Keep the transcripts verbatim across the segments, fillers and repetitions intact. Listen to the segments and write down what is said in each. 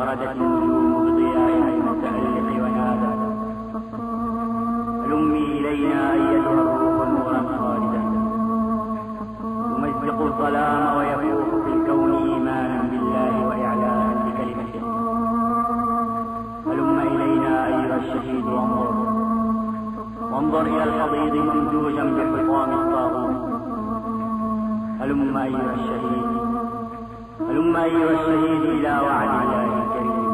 وانفردت النجوم بضيائها المتألق ونادى: هلمي إلينا أيتها الروح المغرقة، يمزق الظلام ويفوح في الكون إيمانا بالله وإعلاء بكلمته. هلم إلينا أيها الشهيد وانظر وانظر إلى الحضيض ممزوجا بحطام الطاغوت. هلم أيها الشهيد هلم أيها الشهيد إلى وعد الله الكريم.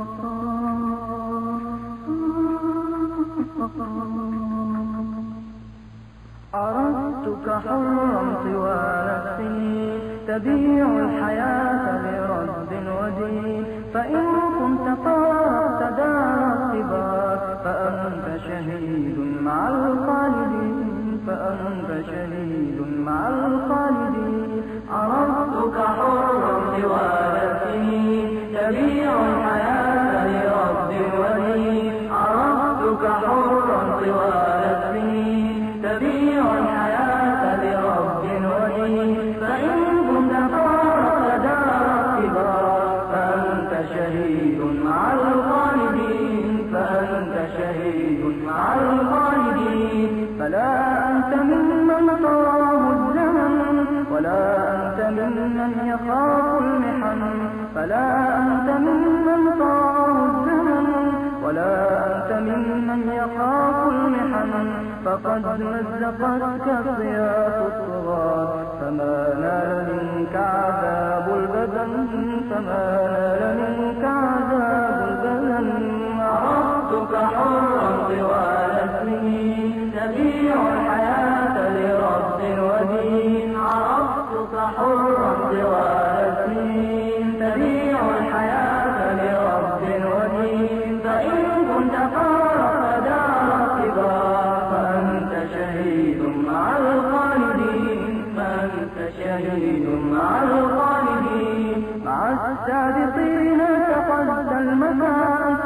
عرفتك حرا طوال السنين تبيع الحياة لرد ودين، فإن كنت فارقت دار الكبار فأنت شهيد مع الخالدين، فأنت شهيد مع الخالدين. عرفتك حرا طوال السنين تبيع الحياة لرد ودين، عرفتك حرا طوال السنين تبيع الحياة لرب ودين، فإن كنت فارقت دار الكبار فأنت شهيد مع الخالدين، فأنت شهيد مع الخالدين. فلا أنت ممن طراه الزمن ولا أنت ممن يخاف المحن، فلا أنت ممن طراه الزمن ولا أنت ممن يخاف المحن. فقد مزقتك صياط الطغاة فما نال منك عذاب البدن، فما نال منك عذاب البدن. عرفتك حرا طوال السنين تبيع الحياة لرد ودين، عرفتك حرا طوال السنين تبيع الحياة لرد ودين، فإن كنت فارقت دار الكبار فأنت شهيد مع الخالدين، فأنت شهيد مع الخالدين. مع السابقين تقدت المكان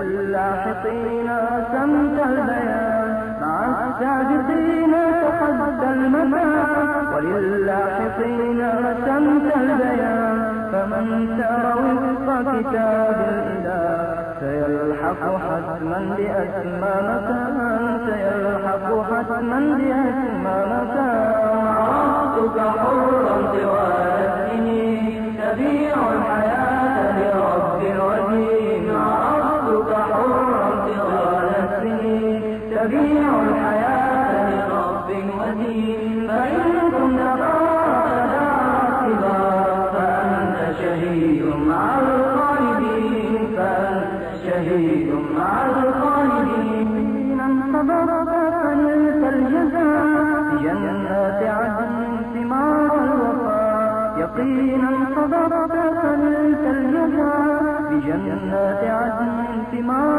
وللاحقين أسمت البيان، مع السابقين تقدت المكان وللاحقين أسمت البيان. فمن سار وفق كتاب الإله سيلحق حتما بأسمى مكان، سيلحق حتما بأسمى مكان. عرفتك حرا طوال السنين تبيع الحياة لرب ودين، عرفتك حرا طوال السنين تبيع الحياة لرب ودين، فإن كنت فارقت دار الكبار فأنت شهيد مع الخالدين، فأنت شهيد مع الخالدين. انتظرت فنلت الجزاء بجنات عدن ثمار الوفاء، يقينا انتظرت فنلت الجزاء بجنات عدن ثمار